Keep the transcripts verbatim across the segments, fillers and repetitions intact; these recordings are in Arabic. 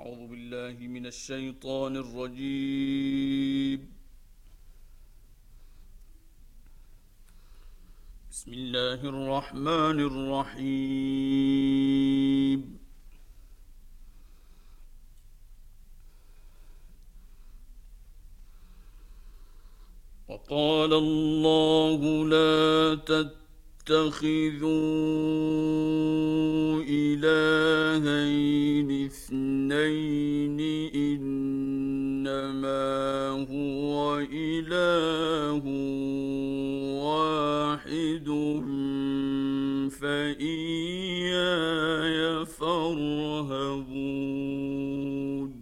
أعوذ بالله من الشيطان الرجيم. بسم الله الرحمن الرحيم. وقال الله لا تتخذوا إلهين اثنين إنما هو إله واحد فإياي فارهبون.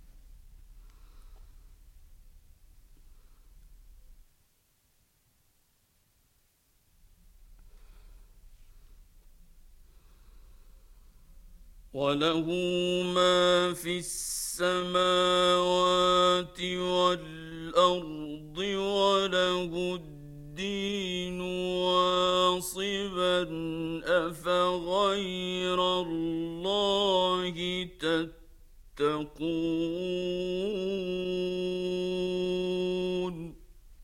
وله ما في السماوات والأرض وله الدين واصبا أفغير الله تتقون.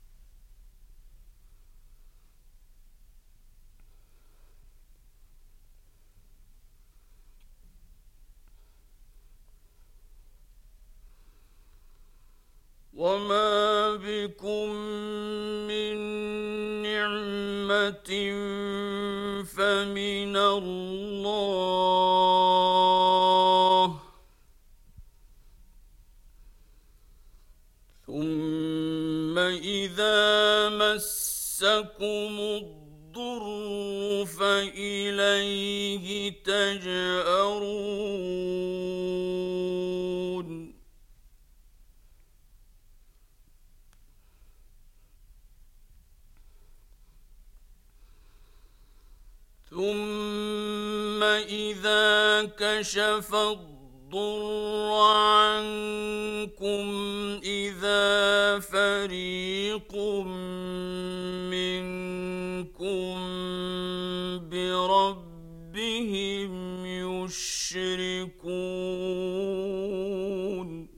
وما بكم من نعمة فمن الله ثم إذا مسكم الضر فإليه تجأرون. ثم إذا كشف الضر عنكم إذا فريق منكم بربهم يشركون.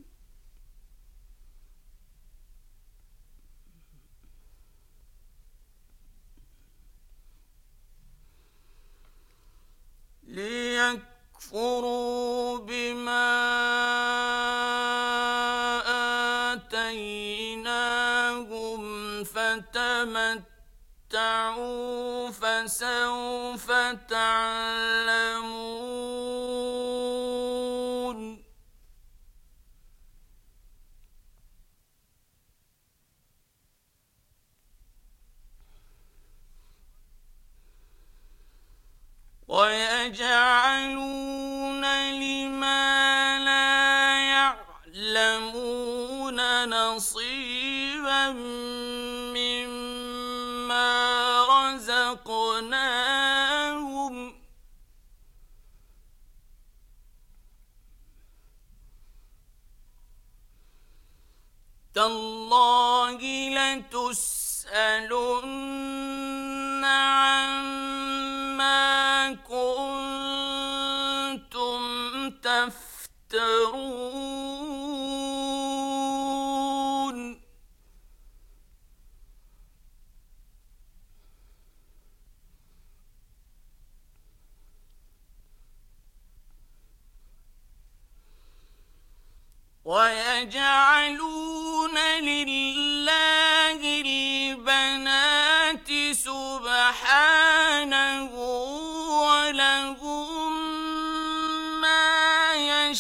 ليكفروا بما آتيناهم فتمتعوا فسوف تعلمون. ويجعلون لما لا يعلمون نصيبا مما رزقناهم تالله لتسألن عما كنتم تفترون. ويجعلون لله البنات سبحانه ولهم ما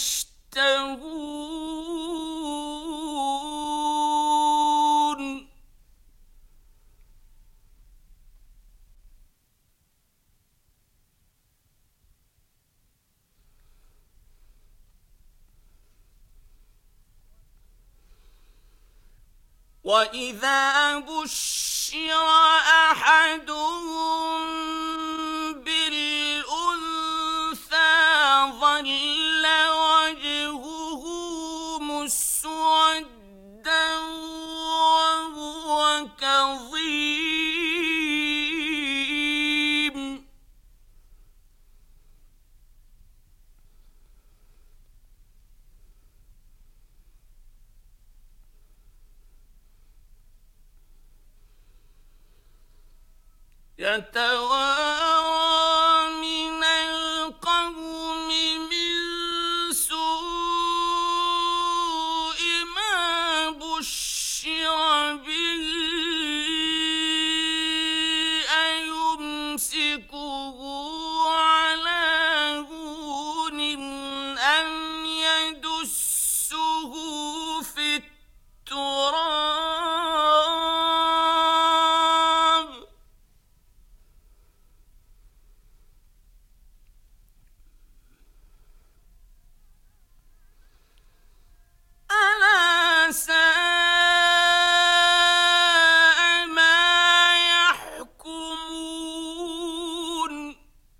يشتهون. وإذا بشر أحدهم بالأنثى ظل وجهه مسودا وهو كظيم. يتوارى من القوم من سوء ما بشر به أيمسكه على هون أم يدسه في التراب ألا ساء ما يحكمون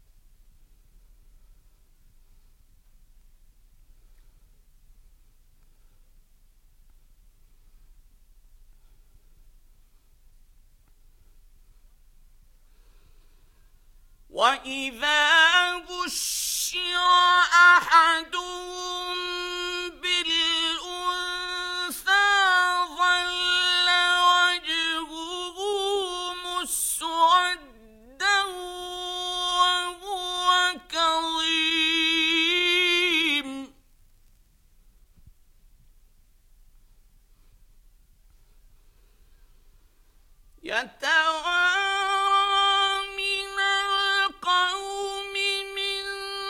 وإذا بشر أحدهم بالأنثى ظل وجهه مسودا وهو كظيم يتوارى من القوم من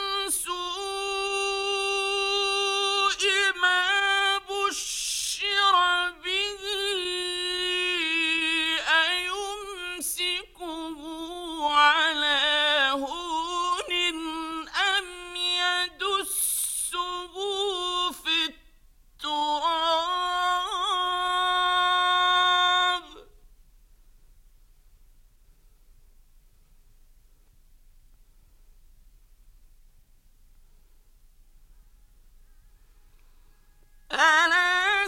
سوء ما بشر به أيمسكه على هون أم يدسه في التراب ألا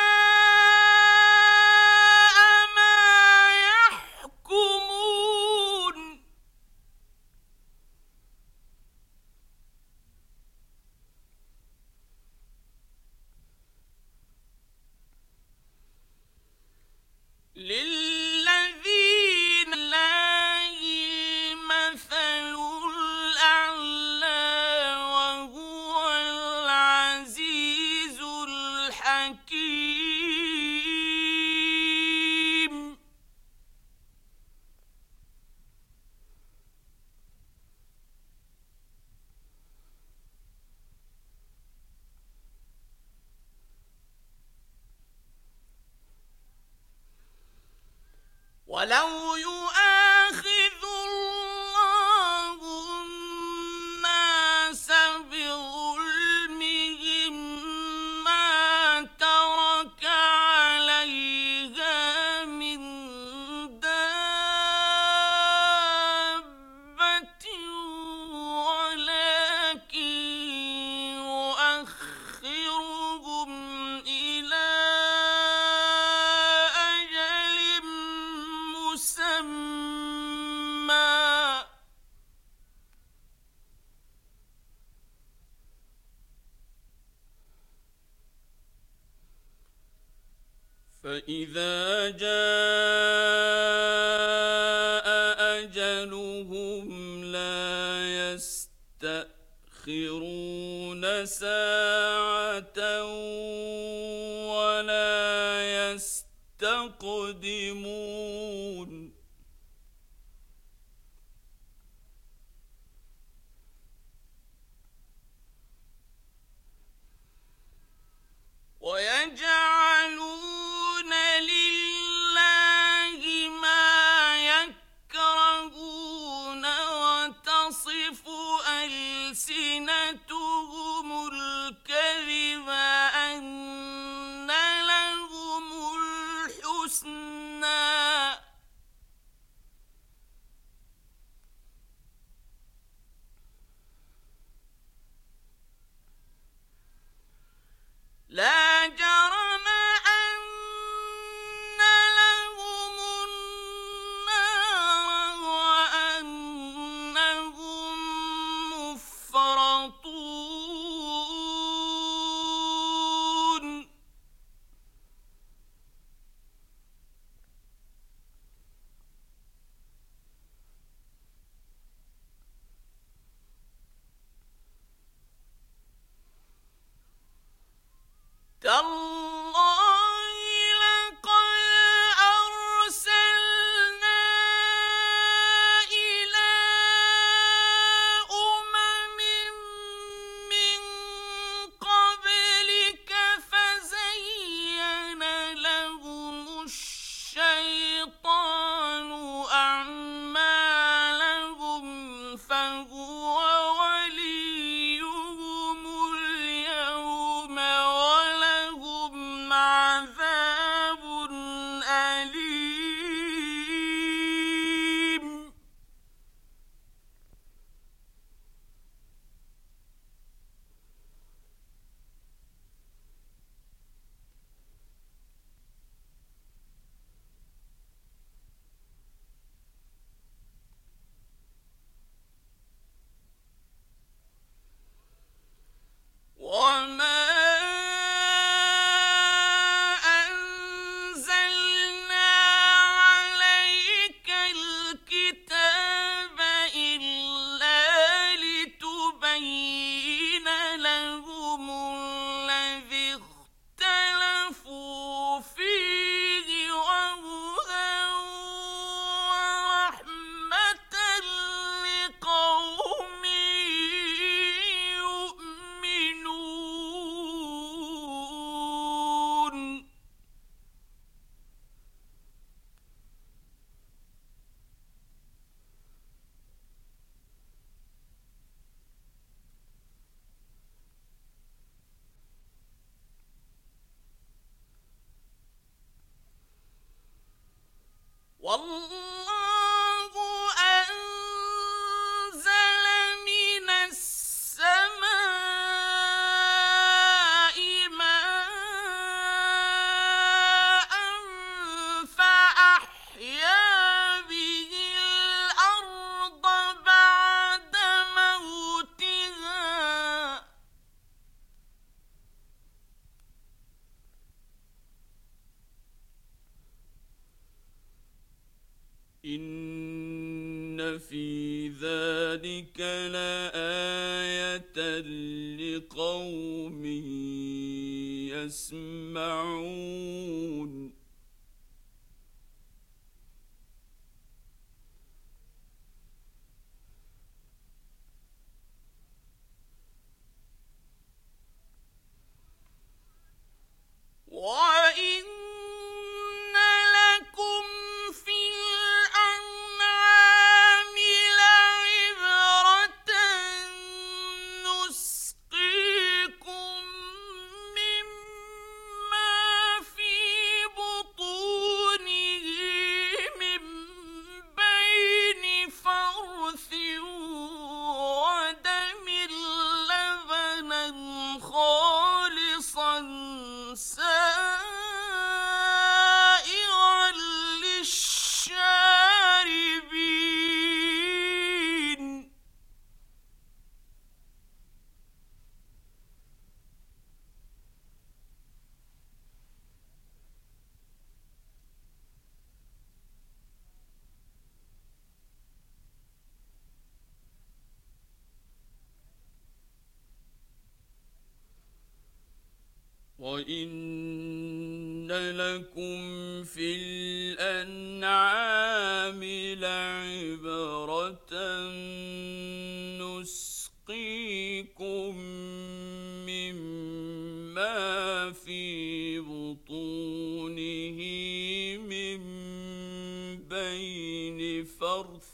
ساء ما يحكمون للذين لله المثل الأعلى وهو العزيز الحكيم ولو يؤاخذ الله الناس بظلمهم ما ترك عليها من دابة ولكن يؤخرهم إلى أجل مسمى فإذا جاء أجلهم لا يستأخرون ساعة ولا يستقدمون ويجعلون لله ما يكرهون وتصف ألسنتهم الكذب أن تالله لقد أرسلنا إلى أمم من قبلك فزين لهم الشيطان أعمالهم فهو وليهم اليوم ولهم عذاب أليم. وما أنزلنا عليك الكتاب إلا لتبين لهم الذي اختلفوا فيه وهدى ورحمة لقوم يؤمنون. والله أنزل من السماء ماء فأحيا به الأرض بعد موتها إن في ذلك لآية لقوم يسمعون. وإن لكم في الأنعام لعبرة نسقيكم مما في بطونه من بين فرث ودم لبنا خالصا سائغا للشاربين. وإن لكم في الأنعام لعبرة نسقيكم مما في بطونه من بين فرث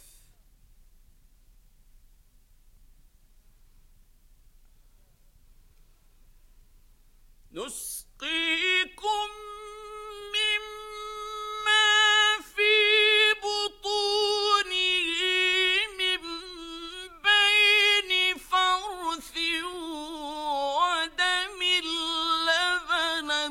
نسقيكم مما في بطونه من بين فرث ودم لبنا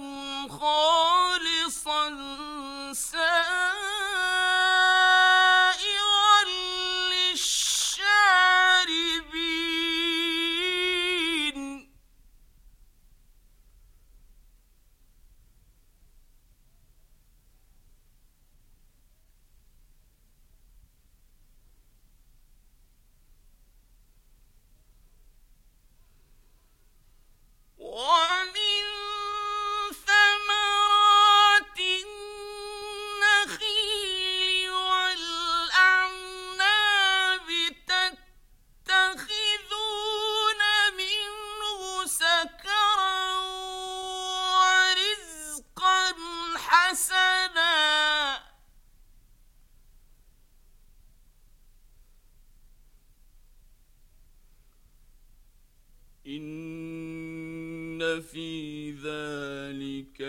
إن في ذلك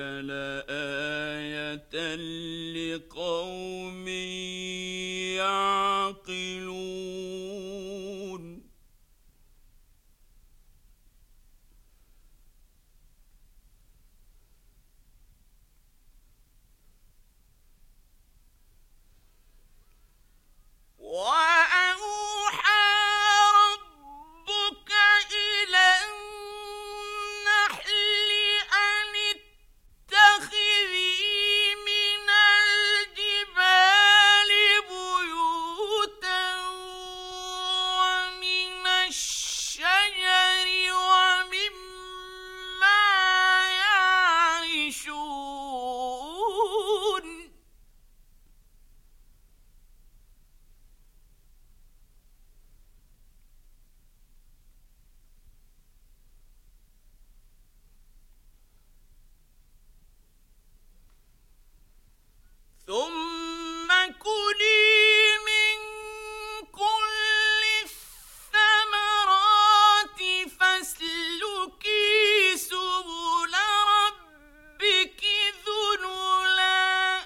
لآية لقوم يعقلون وأوحى ربك إلى النحل أن اتخذي من الجبال بيوتا ومن الشجر ومما يعرشون ثم كلي من كل الثمرات فاسلكي سبل ربك ذللا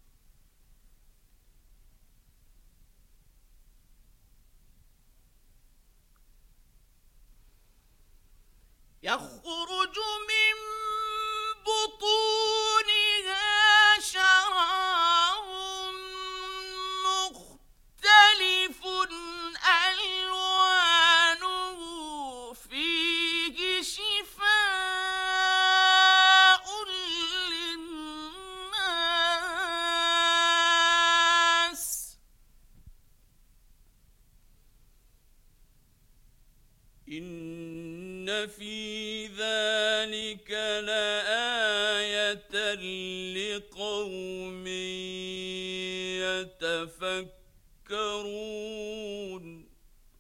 يخرج من بطونها شراب مختلف ألوانه فيه شفاء للناس إن في ذلك لآية لقوم يتفكرون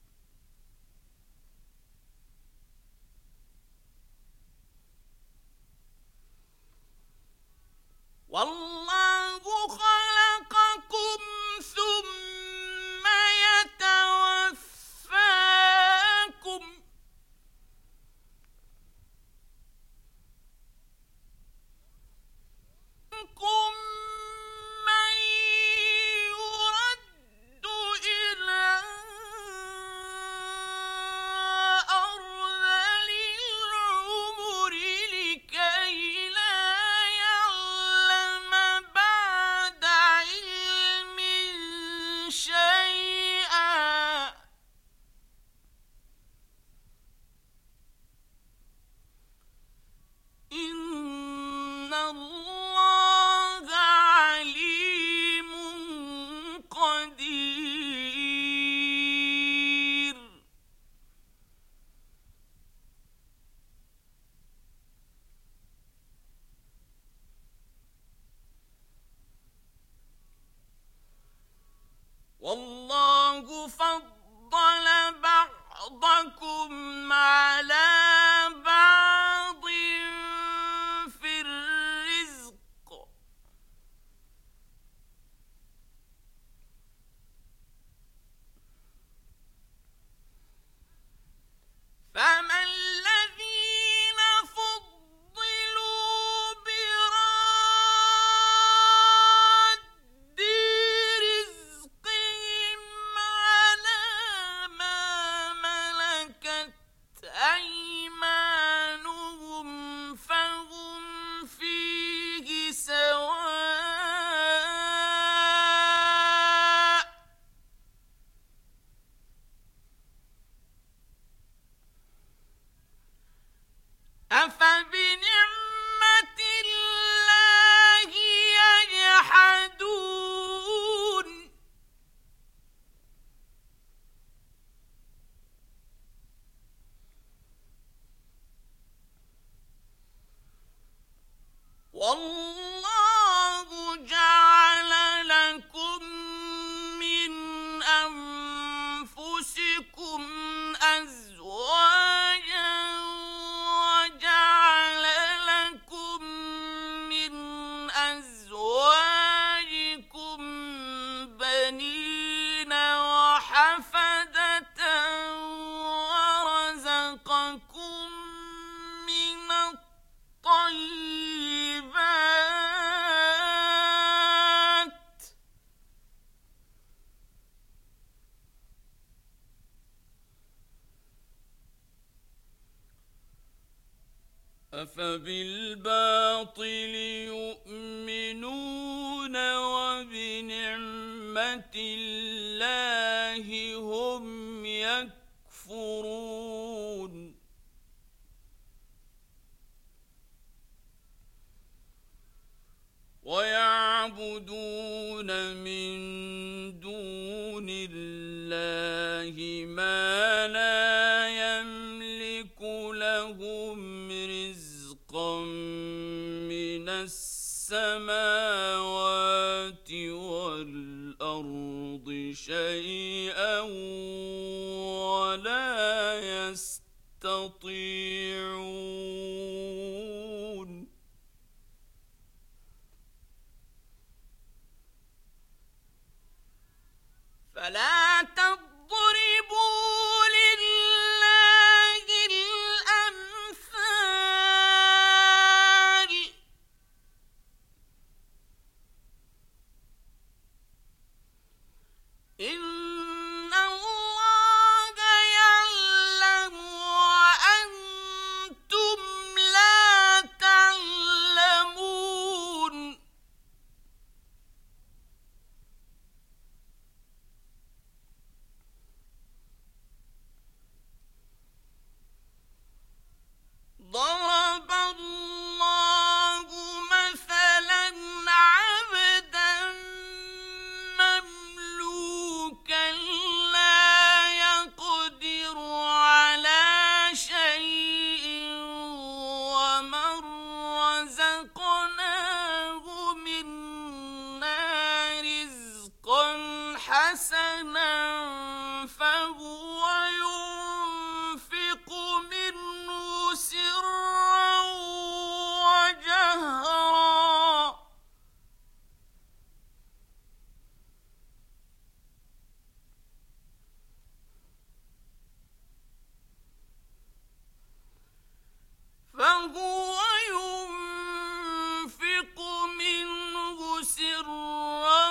والله خلقكم ثم يتوفاكم منكم من يرد إلى أفبالباطل يؤمنون وبنعمة الله هم يكفرون ويعبدون من دون الله ما لا يملك لهم رزقا من السماوات والأرض شيئا ولا يستطيعون فلا تضربوا لله الأمثال إن الله يعلم وأنتم لا تعلمون ضرب الله مثلا عبدا مملوكا لا يقدر على شيء ومن رزقناه منا رزقا حسنا فهو ينفق منه سرا وجهرا فهو ينفق منه سرا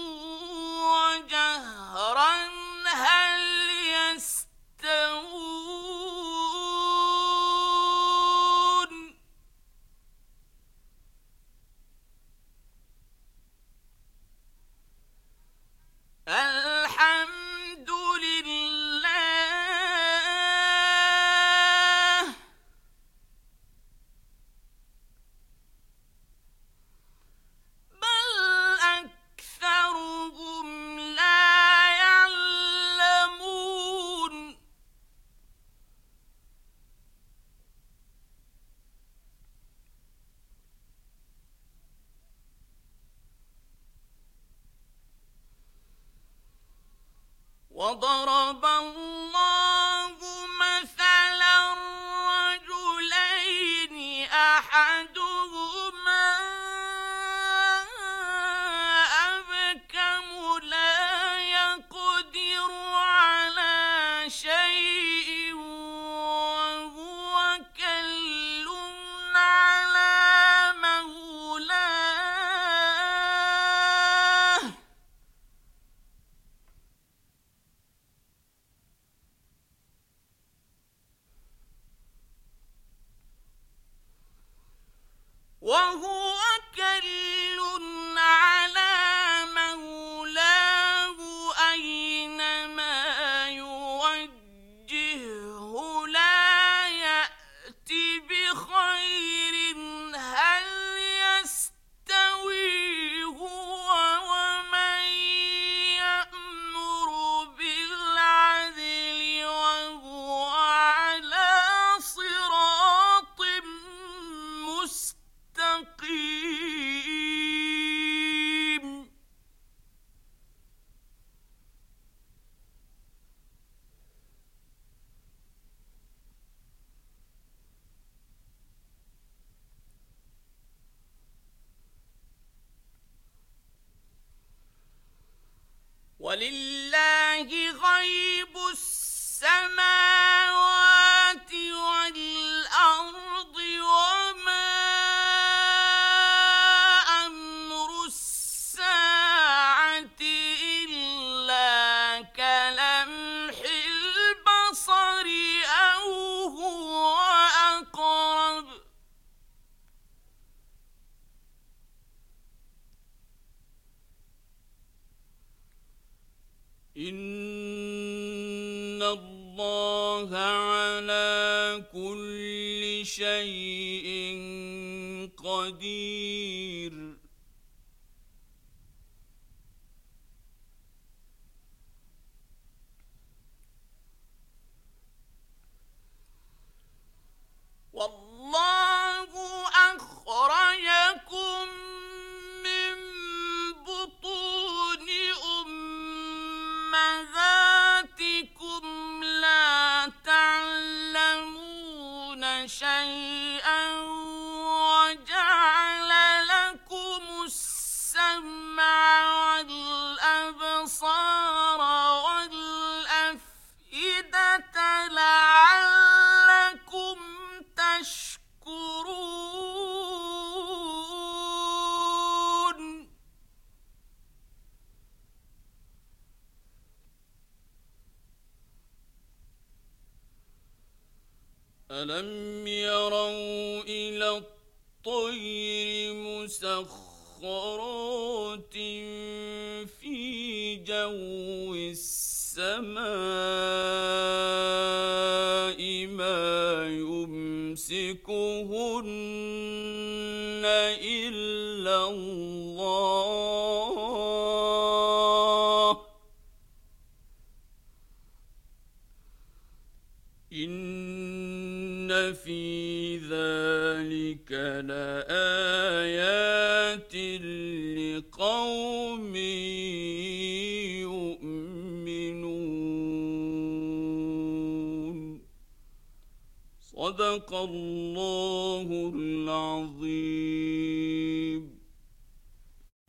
وجهرا هل يستوون الحمد لله بل أكثرهم لا يعلمون وضرب الله مثلا رجلين أحدهما أبكم لا يقدر على شيء وهو كل على مولاه شيء قدير. والله أخرجكم من بطون أمهاتكم لا تعلمون شيئا وجعل لكم السمع والأبصار والأفئدة لعلكم تشكرون. ألم يروا إلى الطير مسخرات في جو السماء ما يمسكهن إلا الله إن في ذلك لآيات لقوم يؤمنون. صدق الله العظيم.